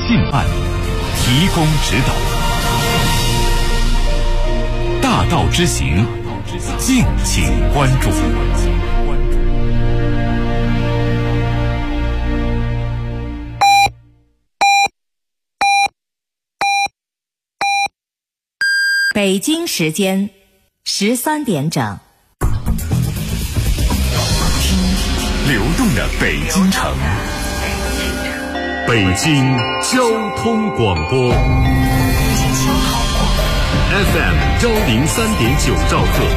信案，提供指导。大道之行，敬请关注。 北京时间13点整。 流动的北京城，北京交通广播 FM 103.9兆赫，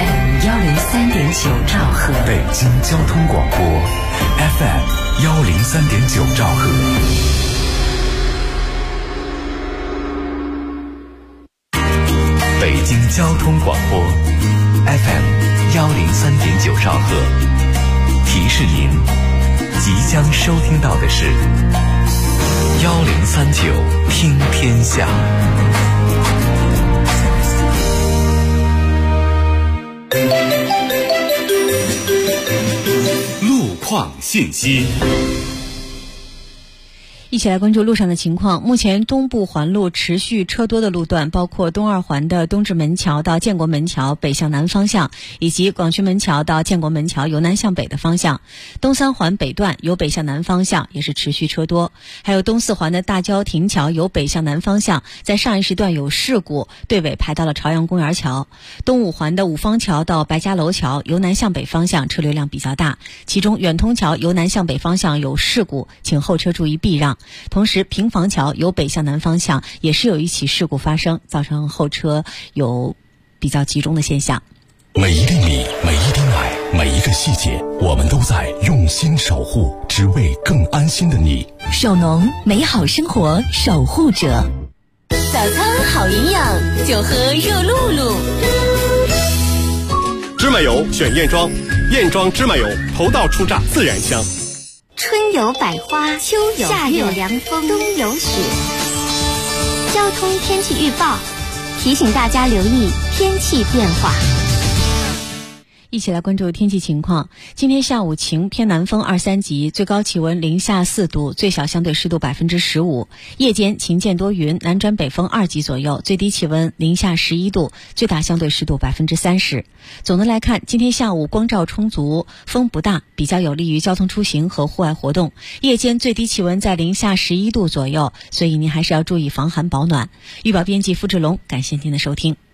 103.9兆赫， 北京交通广播 FM 103.9兆赫。北京交通广播 FM 103.9兆赫，提示您即将收听到的是1039听天下。路况信息。 一起来关注路上的情况。目前东部环路持续车多的路段包括东二环的东直门桥到建国门桥北向南方向，以及广渠门桥到建国门桥由南向北的方向。东三环北段由北向南方向也是持续车多。还有东四环的大郊亭桥由北向南方向，在上一时段有事故，队尾排到了朝阳公园桥。东五环的五方桥到白家楼桥由南向北方向车流量比较大，其中远通桥由南向北方向有事故，请后车注意避让。同时平房桥由北向南方向也是有一起事故发生，造成后车有比较集中的现象。 每一粒米，每一滴奶，每一个细节，我们都在用心守护，只为更安心的你。 首农，美好生活守护者。早餐好营养，就喝热露露。 芝麻油选燕庄，燕庄芝麻油头道出榨，自然香。 春有百花，秋有夏有凉风，冬有雪。交通天气预报提醒大家留意天气变化。 一起来关注天气情况。今天下午晴，偏南风2、3级，最高气温零下4度，最小相对湿度15%。夜间晴间多云，南转北风2级左右，最低气温零下11度，最大相对湿度30%。总的来看，今天下午光照充足，风不大，比较有利于交通出行和户外活动。夜间最低气温在零下11度左右，所以您还是要注意防寒保暖。预报编辑付志龙，感谢您的收听。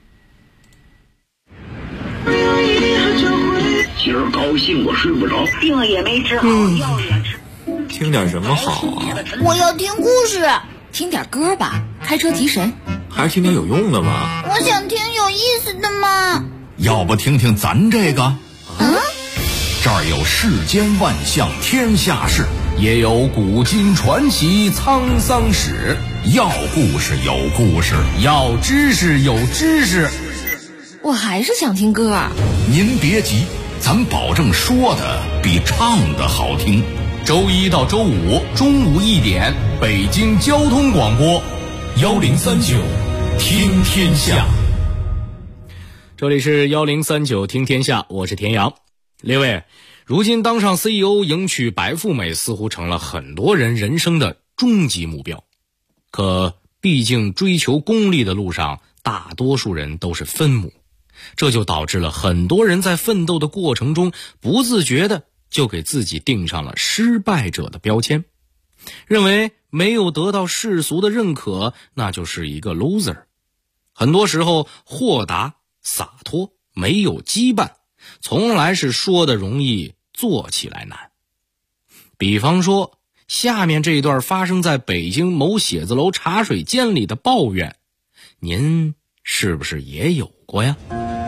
今儿高兴我睡不着， 病也没治好，药也吃。 听点什么好啊？ 我要听故事。 听点歌吧，开车提神。 还是听点有用的吧。 我想听有意思的嘛。 要不听听咱这个？这儿有世间万象天下事，也有古今传奇沧桑史。要故事有故事，要知识有知识。 我还是想听歌。 您别急，咱保证说的比唱的好听。周一到周五中午1点，北京交通广播1039听天下。 这里是1039听天下，我是田阳。列位，如今当上 CEO 迎娶白富美似乎成了很多人人生的终极目标，可毕竟追求功利的路上大多数人都是分母，这就导致了很多人在奋斗的过程中不自觉的就给自己定上了失败者的标签，认为没有得到世俗的认可，那就是一个 loser。 很多时候豁达洒脱没有羁绊，从来是说的容易做起来难。比方说下面这一段发生在北京某写字楼茶水间里的抱怨，您是不是也有过呀？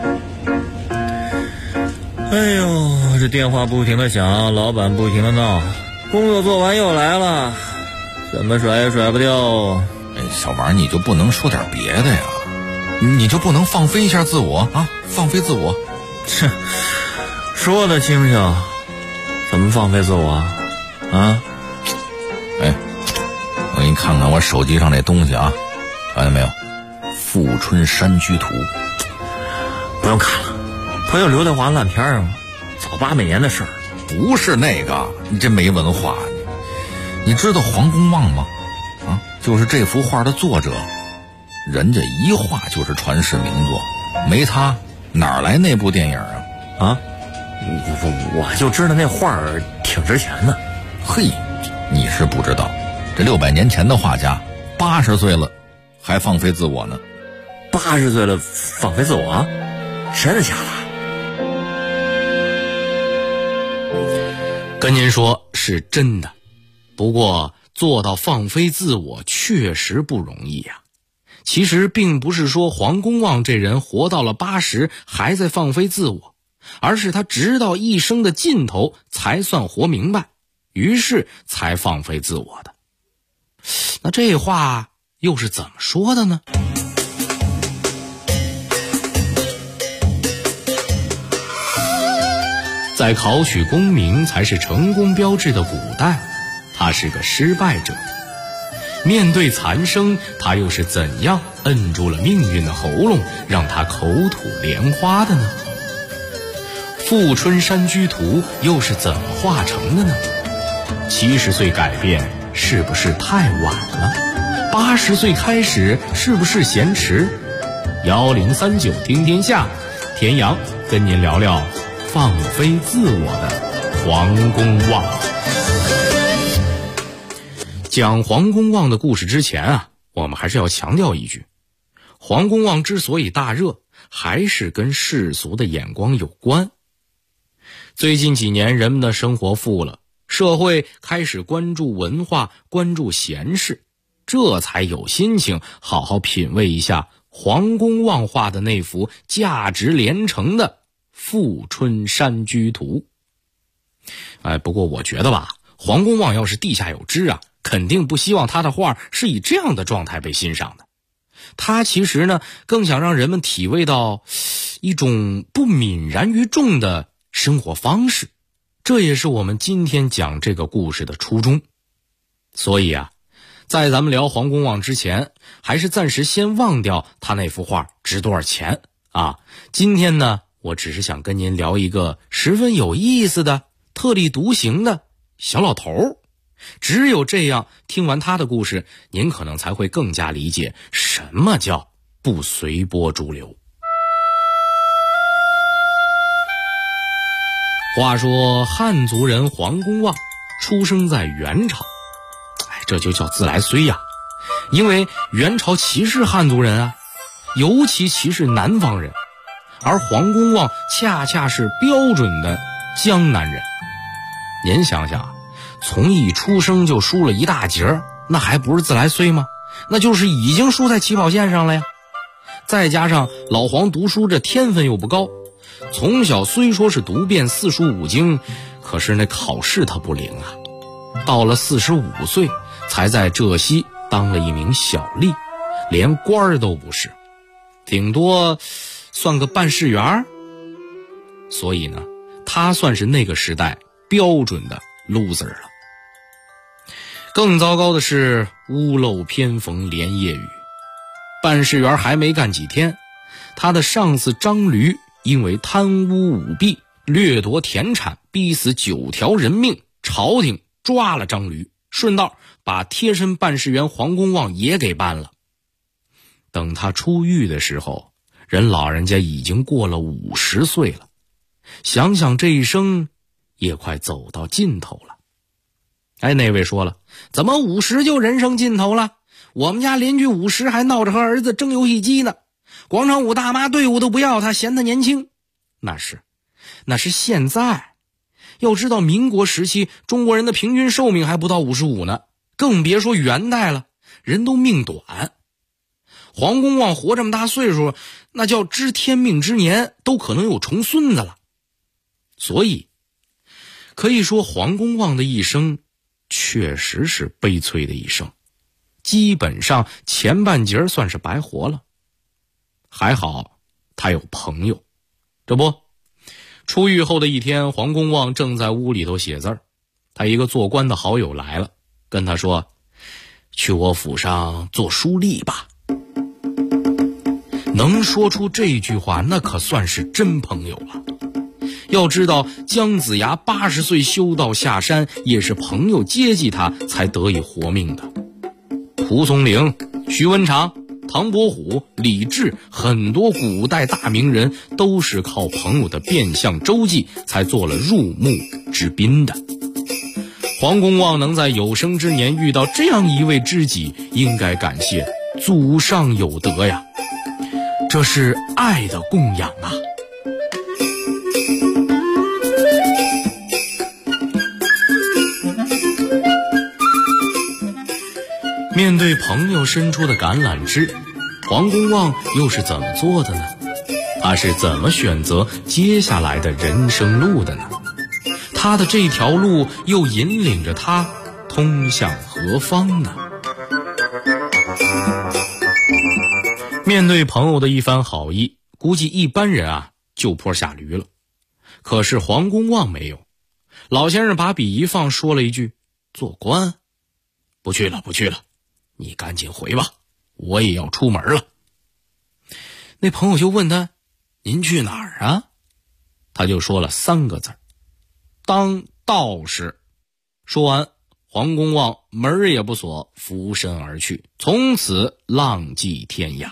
哎呦，这电话不停的响，老板不停的闹，工作做完又来了，怎么甩也甩不掉。 小王，你就不能说点别的呀？你就不能放飞一下自我啊？放飞自我？ 说的轻巧，怎么放飞自我啊？ 我给你看看我手机上这东西啊，看见没有？富春山居图。 不用看了，不就刘德华烂片吗？早80年的事儿。 不是那个，你真没文化。你知道黄公望吗？啊， 就是这幅画的作者，人家一画就是传世名作，没他哪来那部电影啊？ 啊，我就知道那画儿挺值钱的。 嘿，你是不知道，这600年前的画家80岁了还放飞自我呢。 80岁了放飞自我？真的假的？ 跟您说是真的，不过做到放飞自我确实不容易呀。其实并不是说黄公望这人活到了80还在放飞自我，而是他直到一生的尽头才算活明白，于是才放飞自我的。那这话又是怎么说的呢？在考取功名才是成功标志的古代，他是个失败者。面对残生，他又是怎样摁住了命运的喉咙，让他口吐莲花的呢？富春山居图又是怎么画成的呢？70岁改变是不是太晚了？80岁开始是不是嫌迟？1039听天下，田阳跟您聊聊放飞自我的黄公望。讲黄公望的故事之前啊，我们还是要强调一句，黄公望之所以大热，还是跟世俗的眼光有关。最近几年人们的生活富了，社会开始关注文化，关注闲事，这才有心情好好品味一下黄公望画的那幅价值连城的富春山居图。不过我觉得吧，黄公望要是地下有知啊，肯定不希望他的画是以这样的状态被欣赏的。他其实呢，更想让人们体味到一种不泯然于众的生活方式，这也是我们今天讲这个故事的初衷。所以啊，在咱们聊黄公望之前，还是暂时先忘掉他那幅画值多少钱啊。今天呢，我只是想跟您聊一个十分有意思的、特立独行的小老头。只有这样，听完他的故事，您可能才会更加理解什么叫不随波逐流。话说汉族人黄公望出生在元朝，这就叫自来虽呀，因为元朝歧视汉族人啊，尤其歧视南方人，而黄公望恰恰是标准的江南人。您想想，从一出生就输了一大截，那还不是自来虽吗？那就是已经输在起跑线上了呀。再加上老黄读书这天分又不高，从小虽说是读遍4书5经，可是那考试他不灵啊。到了45岁才在浙西当了一名小吏，连官儿都不是，顶多算个办事员。所以呢，他算是那个时代标准的 loser 了。更糟糕的是屋漏偏逢连夜雨，办事员还没干几天，他的上司张驴因为贪污舞弊、掠夺田产，逼死9条人命，朝廷抓了张驴，顺道把贴身办事员黄公望也给办了。等他出狱的时候，人老人家已经过了50岁了，想想这一生也快走到尽头了。那位说了，怎么50就人生尽头了？我们家邻居50还闹着和儿子争游戏机呢，广场舞大妈队伍都不要他，嫌他年轻。那是现在，要知道民国时期中国人的平均寿命还不到55呢，更别说元代了，人都命短。黄公望活这么大岁数，那叫知天命之年，都可能有重孙子了。所以可以说黄公望的一生确实是悲催的一生，基本上前半截算是白活了。还好他有朋友，这不，出狱后的一天，黄公望正在屋里头写字儿，他一个做官的好友来了，跟他说，去我府上做书吏吧。能说出这句话，那可算是真朋友了。要知道姜子牙80岁修道下山，也是朋友接济他才得以活命的。 蒲松龄、徐文长、唐伯虎、李治，很多古代大名人都是靠朋友的变相周济才做了入幕之宾的。黄公望能在有生之年遇到这样一位知己，应该感谢祖上有德呀，这是爱的供养啊。面对朋友伸出的橄榄枝，黄公望又是怎么做的呢？他是怎么选择接下来的人生路的呢？他的这条路又引领着他通向何方呢？面对朋友的一番好意，估计一般人就坡下驴了。可是黄公望没有，老先生把笔一放，说了一句：“做官？不去了，不去了。你赶紧回吧，我也要出门了。”那朋友就问他：“您去哪儿啊？”他就说了3个字：当道士。说完，黄公望门也不锁，拂身而去，从此浪迹天涯。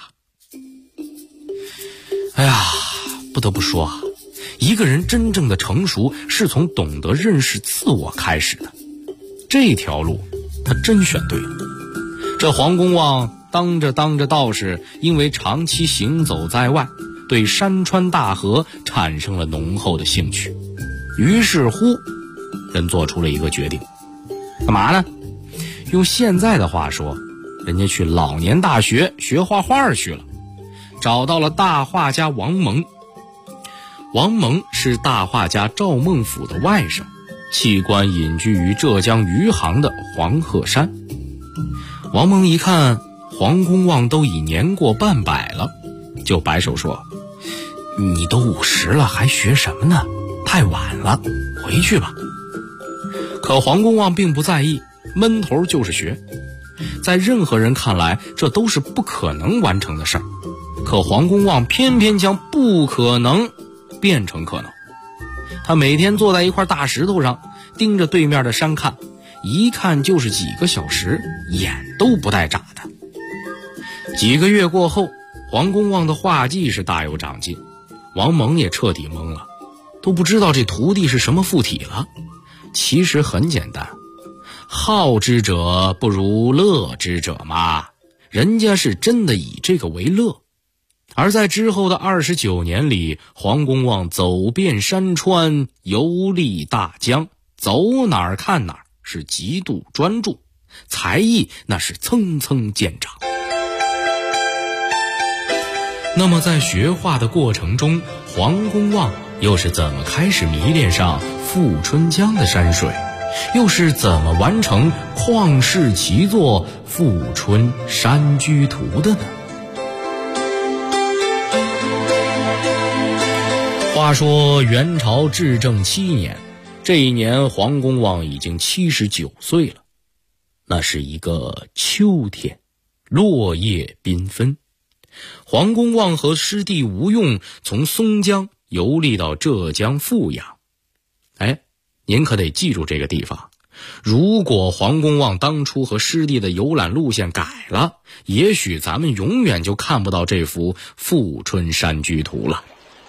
哎呀，不得不说一个人真正的成熟是从懂得认识自我开始的。这条路他真选对了。这黄公望当着道士，因为长期行走在外，对山川大河产生了浓厚的兴趣。于是乎，人做出了一个决定，干嘛呢？用现在的话说，人家去老年大学学画画去了，找到了大画家王蒙。王蒙是大画家赵孟俯的外甥，弃官隐居于浙江余杭的黄鹤山。王蒙一看黄公望都已年过半百了，就摆手说：“你都50了，还学什么呢？太晚了，回去吧。”可黄公望并不在意，闷头就是学。在任何人看来，这都是不可能完成的事儿，可黄公望偏偏将不可能变成可能。他每天坐在一块大石头上，盯着对面的山看，一看就是几个小时，眼都不带眨的。几个月过后，黄公望的画技是大有长进，王蒙也彻底懵了，都不知道这徒弟是什么附体了。其实很简单，好之者不如乐之者嘛，人家是真的以这个为乐。而在之后的29年里，黄公望走遍山川，游历大江，走哪儿看哪儿，是极度专注，才艺那是蹭蹭见长。那么在学画的过程中，黄公望又是怎么开始迷恋上富春江的山水，又是怎么完成旷世奇作《富春山居图》的呢？话说元朝至正7年，这一年黄公望已经79岁了。那是一个秋天，落叶缤纷。黄公望和师弟吴用从松江游历到浙江富阳。您可得记住这个地方，如果黄公望当初和师弟的游览路线改了，也许咱们永远就看不到这幅《富春山居图》了。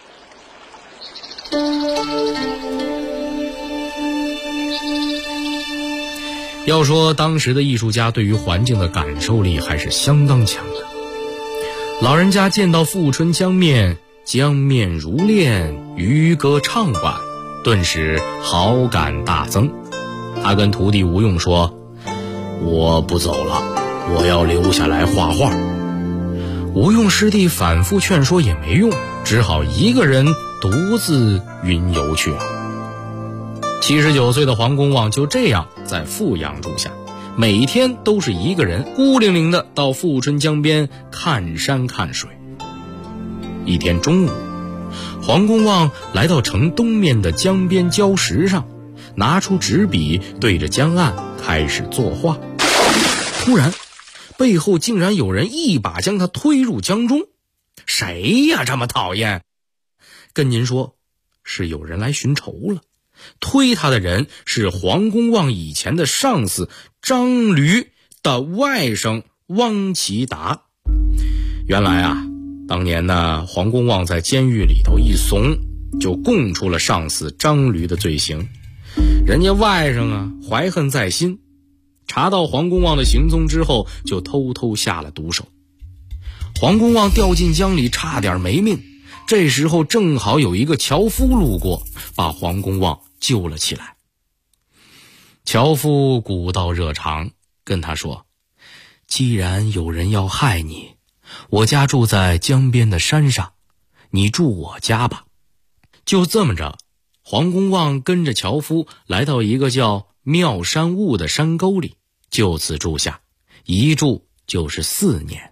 要说当时的艺术家对于环境的感受力还是相当强的。老人家见到富春江面，江面如练，渔歌唱晚，顿时好感大增。他跟徒弟吴用说：“我不走了，我要留下来画画。”吴用师弟反复劝说也没用，只好一个人独自云游去了。79岁的黄公望就这样在富阳住下，每天都是一个人孤零零的到富春江边看山看水。一天中午，黄公望来到城东面的江边礁石上，拿出纸笔对着江岸开始作画。突然背后竟然有人一把将他推入江中。谁呀这么讨厌？跟您说，是有人来寻仇了。推他的人是黄公望以前的上司张驴的外甥汪其达。原来啊，当年呢，黄公望在监狱里头一怂，就供出了上司张驴的罪行。人家外甥啊怀恨在心，查到黄公望的行踪之后，就偷偷下了毒手。黄公望掉进江里，差点没命。这时候正好有一个樵夫路过，把黄公望救了起来。樵夫古道热肠，跟他说，既然有人要害你，我家住在江边的山上，你住我家吧。就这么着，黄公望跟着樵夫来到一个叫妙山坞的山沟里，就此住下，一住就是4年。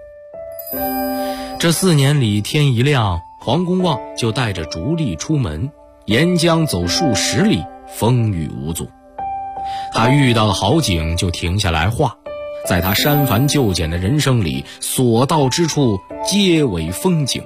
这4年里，天一亮，黄公望就带着竹笠出门，沿江走数10里，风雨无阻。他遇到了好景就停下来画，在他删繁就简的人生里，所到之处皆为风景。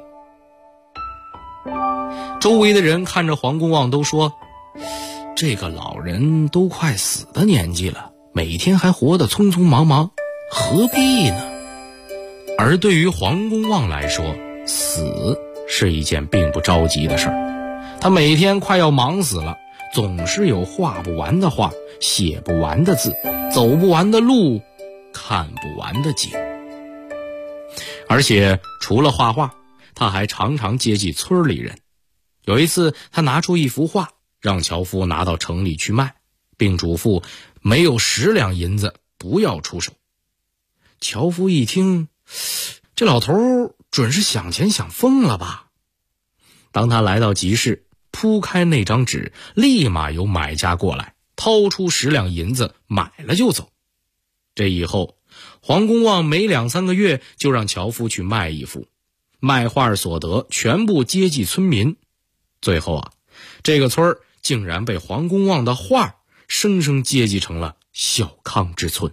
周围的人看着黄公望都说，这个老人都快死的年纪了，每天还活得匆匆忙忙，何必呢？而对于黄公望来说，死是一件并不着急的事儿。他每天快要忙死了，总是有画不完的画，写不完的字，走不完的路，看不完的景。而且除了画画，他还常常接济村里人。有一次，他拿出一幅画，让樵夫拿到城里去卖，并嘱咐没有10两银子不要出手。樵夫一听，这老头准是想钱想疯了吧。当他来到集市，铺开那张纸，立马有买家过来，掏出10两银子买了就走。这以后，黄公望每2、3个月就让樵夫去卖一幅，卖画所得全部接济村民。最后啊，这个村竟然被黄公望的画生生接济成了小康之村。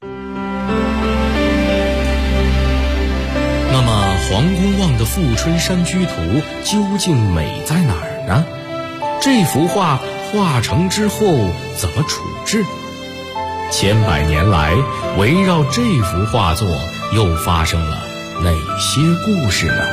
那么黄公望的《富春山居图》究竟美在哪儿呢？这幅画画成之后怎么处置？千百年来，围绕这幅画作又发生了哪些故事呢？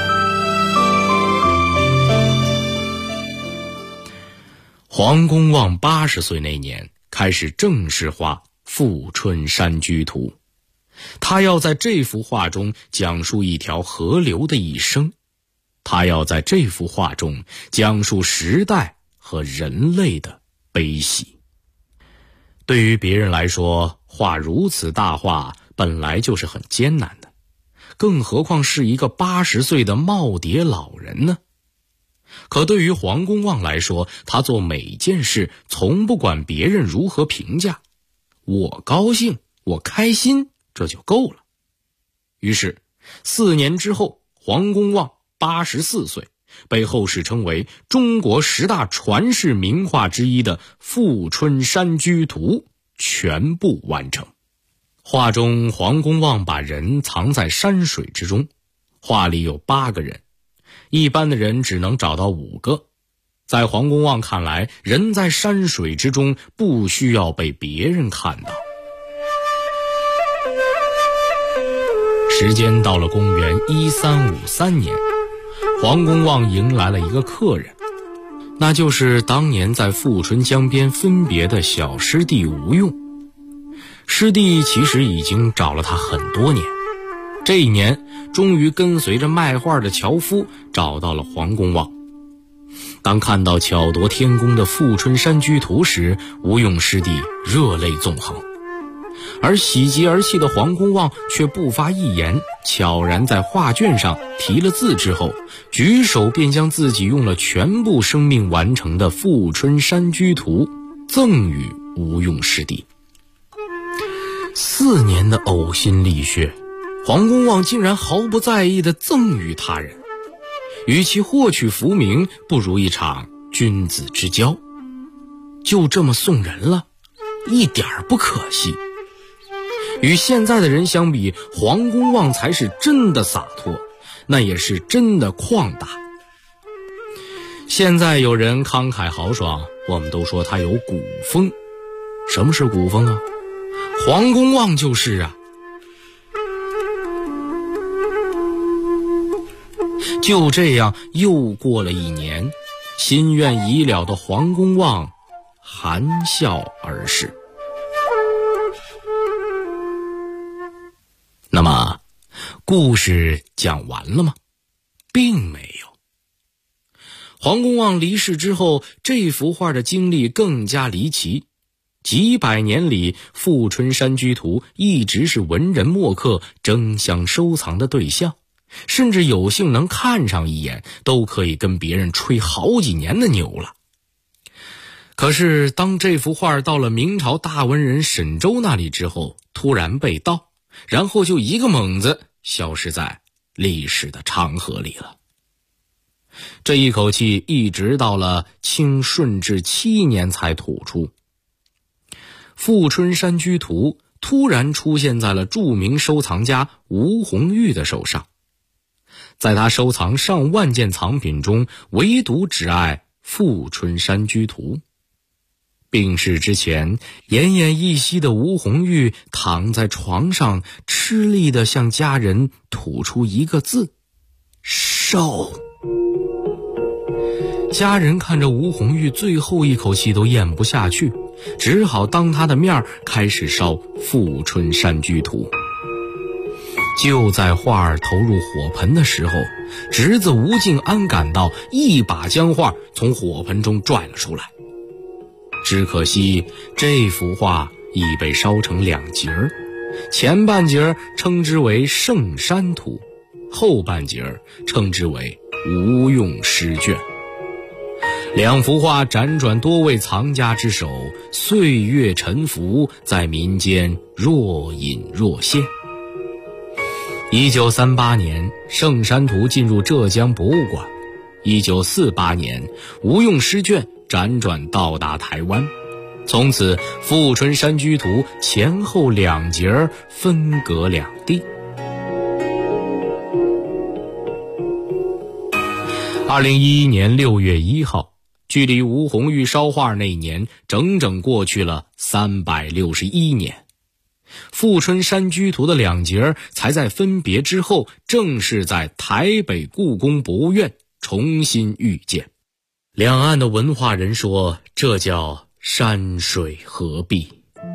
黄公望80岁那年开始正式画《富春山居图》，他要在这幅画中讲述一条河流的一生，他要在这幅画中讲述时代和人类的悲喜。对于别人来说，画如此大画本来就是很艰难的，更何况是一个80岁的耄耋老人呢？可对于黄公望来说，他做每件事从不管别人如何评价，我高兴，我开心，这就够了。于是4年之后，黄公望84岁，被后世称为中国10大传世名画之一的《富春山居图》全部完成。画中黄公望把人藏在山水之中，画里有8个人，一般的人只能找到5个。在黄公望看来，人在山水之中不需要被别人看到。时间到了公元1353年，黄公望迎来了一个客人，那就是当年在富春江边分别的小师弟吴用。师弟其实已经找了他很多年，这一年终于跟随着卖画的樵夫找到了黄公望。当看到巧夺天工的《富春山居图》时，吴用师弟热泪纵横，而喜极而泣的黄公望却不发一言，悄然在画卷上题了字之后，举手便将自己用了全部生命完成的《富春山居图》赠予吴用师弟。4年的呕心沥血，黄公望竟然毫不在意地赠予他人。与其获取浮名，不如一场君子之交。就这么送人了，一点儿不可惜。与现在的人相比，黄公望才是真的洒脱，那也是真的旷达。现在有人慷慨豪爽，我们都说他有古风。什么是古风啊？黄公望就是啊。 就这样又过了1年，心愿已了的黄公望含笑而逝。那么故事讲完了吗？并没有。黄公望离世之后，这幅画的经历更加离奇。几百年里，《富春山居图》一直是文人墨客争相收藏的对象，甚至有幸能看上一眼，都可以跟别人吹好几年的牛了。可是当这幅画到了明朝大文人沈周那里之后，突然被盗，然后就一个猛子消失在历史的长河里了。这一口气一直到了清顺治7年才吐出。《富春山居图》突然出现在了著名收藏家吴红玉的手上，在他收藏上万件藏品中，唯独只爱《富春山居图》。病逝之前，奄奄一息的吴红玉躺在床上，吃力地向家人吐出一个字：烧。家人看着吴红玉最后一口气都咽不下去，只好当他的面开始烧《富春山居图》。就在画儿投入火盆的时候，侄子吴敬安赶到，一把将画从火盆中拽了出来。只可惜这幅画已被烧成2截儿，前半截称之为圣山图，后半截称之为无用诗卷。2幅画辗转多位藏家之手，岁月沉浮，在民间若隐若现。1938年，圣山图进入浙江博物馆。1948年，无用诗卷辗转到达台湾。从此，《富春山居图》前后2节分隔两地。2011年6月1号，距离吴红玉烧画那年整整过去了361年。富春山居图的2节才在分别之后，正式在台北故宫博物院重新遇见。两岸的文化人说，这叫山水合璧。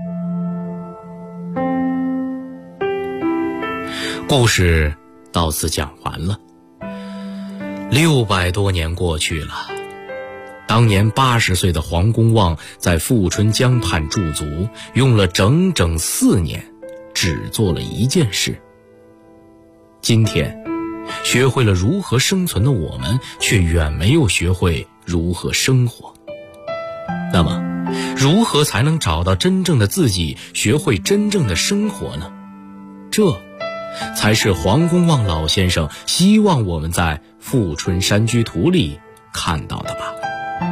故事到此讲完了。600多年过去了，当年80岁的黄公望在富春江畔驻足，用了整整4年，只做了一件事。今天学会了如何生存的我们，却远没有学会如何生活。那么如何才能找到真正的自己，学会真正的生活呢？这才是黄公望老先生希望我们在《富春山居图》里看到的吧。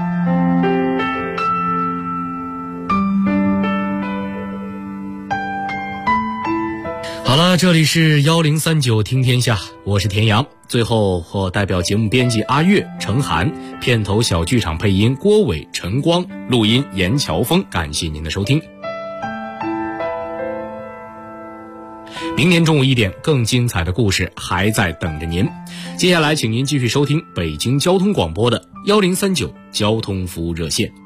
好了，这里是1039听天下，我是田阳。最后我代表节目编辑阿月、程涵，片头小剧场配音郭伟、陈光，录音严乔峰，感谢您的收听。明年中午1点，更精彩的故事还在等着您。接下来请您继续收听北京交通广播的1039交通服务热线。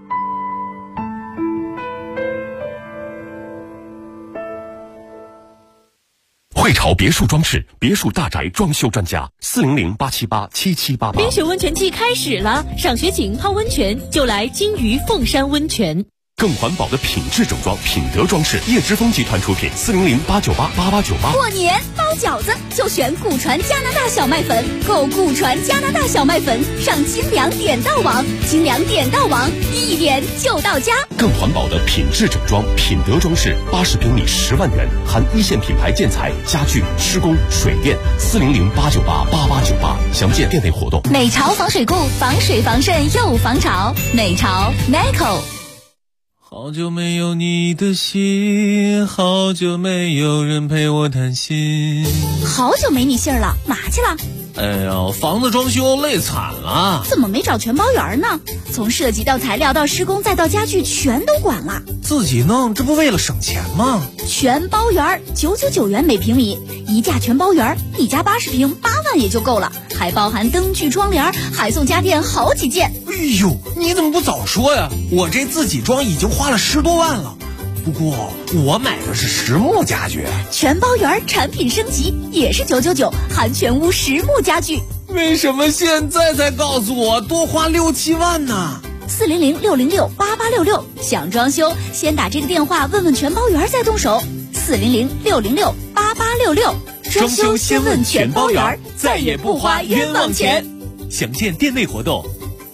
汇潮别墅装饰，别墅大宅装修专家，400-878-7788。 冰雪温泉季开始了，赏雪景泡温泉就来金鱼凤山温泉。 更环保的品质整装，品德装饰，叶之峰集团出品，400-898-8898。 过年包饺子就选古传加拿大小麦粉，购古传加拿大小麦粉上金粮点到网，金粮点到网一点就到家。 更环保的品质整装，品德装饰，80平米10万元，含1线品牌建材、家具、施工、水电，400-898-8898。详见店内活动。 美潮防水固，防水防渗又防潮。美潮 Meco。 好久没有你的信，好久没有人陪我谈心。 好久没你信儿了，哪去了？ 哎呀，房子装修累惨了。 怎么没找全包员呢？从设计到材料到施工再到家具全都管了。 自己弄，这不为了省钱吗？ 全包员，999元每平米，一价全包员，你家80平8万也就够了，还还包含灯具、窗帘，还送家电好几件。 哎呦，你怎么不早说呀？我这自己装已经花了10多万了。不过我买的是实木家具， 全包圆产品升级也是999，含全屋实木家具。 为什么现在才告诉我多花6、7万呢 ？400-606-8866，想装修先打这个电话问问全包圆再动手。400-606-8866， 装修先问全包圆，再也不花冤枉钱。详见店内活动。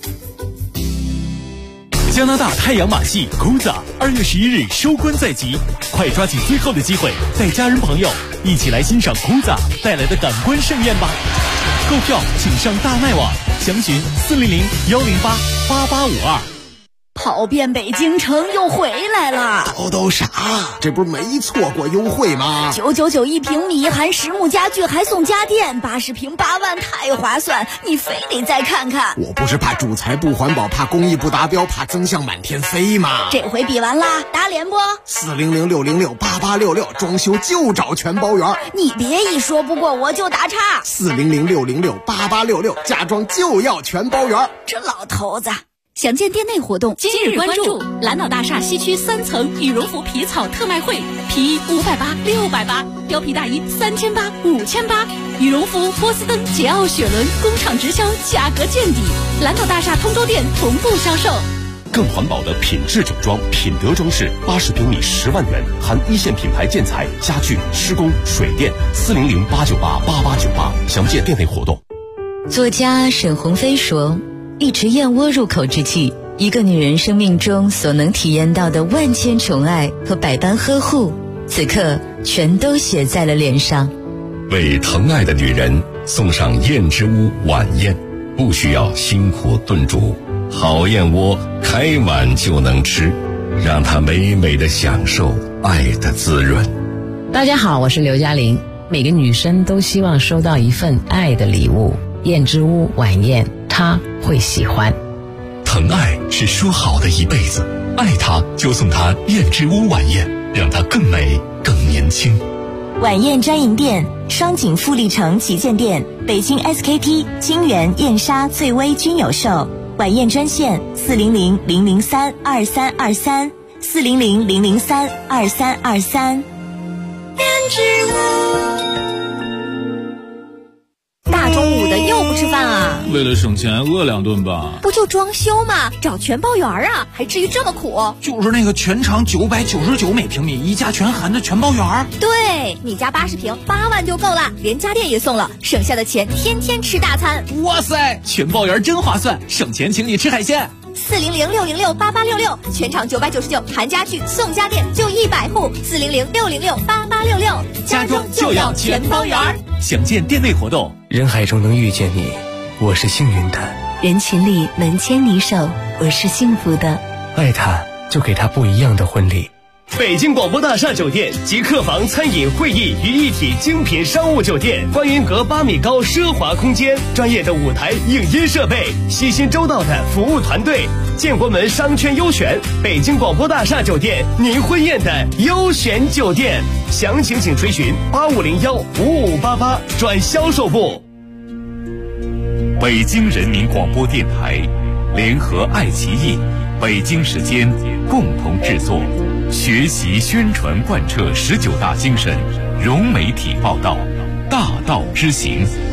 加拿大太阳马戏 Kuza 2月11日收官在即，快抓紧最后的机会，带家人朋友一起来欣赏 Kuza 带来的感官盛宴吧！购票请上大麦网，详询400-108-8852。 跑遍北京城又回来了， 都啥？这不是没错过优惠吗 ？999一平米，含实木家具，还送家电，80平8万，太划算！你非得再看看。 我不是怕主材不环保，怕工艺不达标，怕增项满天飞吗？ 这回比完啦，打脸不 ？400-606-8866，装修就找全包圆。 你别一说不过我就打岔。 400-606-8866，家装就要全包圆。 这老头子。详见店内活动，今日关注蓝岛大厦西区3层羽绒服皮草特卖会，皮衣580、680，貂皮大衣3800、5800，羽绒服、波司登、桀骜、雪伦工厂直销，价格见底。蓝岛大厦通州店同步销售。 更环保的品质整装，品德装饰，80平米10万元，含1线品牌建材、家具、施工、水电。400-898-8898，详见店内活动。 作家沈鸿飞说，一池燕窝入口之际，一个女人生命中所能体验到的万千宠爱和百般呵护，此刻全都写在了脸上。 为疼爱的女人送上燕之屋晚宴，不需要辛苦炖煮，好燕窝开碗就能吃，让她美美的享受爱的滋润。 大家好，我是刘嘉玲。每个女生都希望收到一份爱的礼物，燕之屋晚宴她会喜欢。 疼爱是说好的一辈子，爱她就送她燕之屋晚宴，让她更美更年轻。 晚宴专营店：双井富力城旗舰店、北京 SKP、金源、燕莎、醉薇均有售。晚宴专线400-003-2323 400-003-2323。 燕之屋。大中午的又不吃饭啊？ 为了省钱饿2顿吧。 不就装修吗？找全包圆啊，还至于这么苦？ 就是那个全长999每平米，一家全含的全包圆。 对，你家80平8万就够了，连家电也送了，省下的钱天天吃大餐。 哇塞，全包圆真划算，省钱请你吃海鲜。 400-606-8866，全场999，含家具送家电，就100户。400-606-8866， 家装就要全包圆。详见店内活动。 人海中能遇见你，我是幸运的； 人群里能牵你手，我是幸福的。 爱他，就给他不一样的婚礼。 北京广播大厦酒店集客房、餐饮、会议于一体精品商务酒店，观云阁8米高奢华空间，专业的舞台影音设备，细心周到的服务团队。建国门商圈优选，北京广播大厦酒店，您婚宴的优选酒店。详情请垂询8501-5588转销售部。 北京人民广播电台联合爱奇艺、北京时间共同制作，学习宣传贯彻19大精神，融媒体报道，大道之行。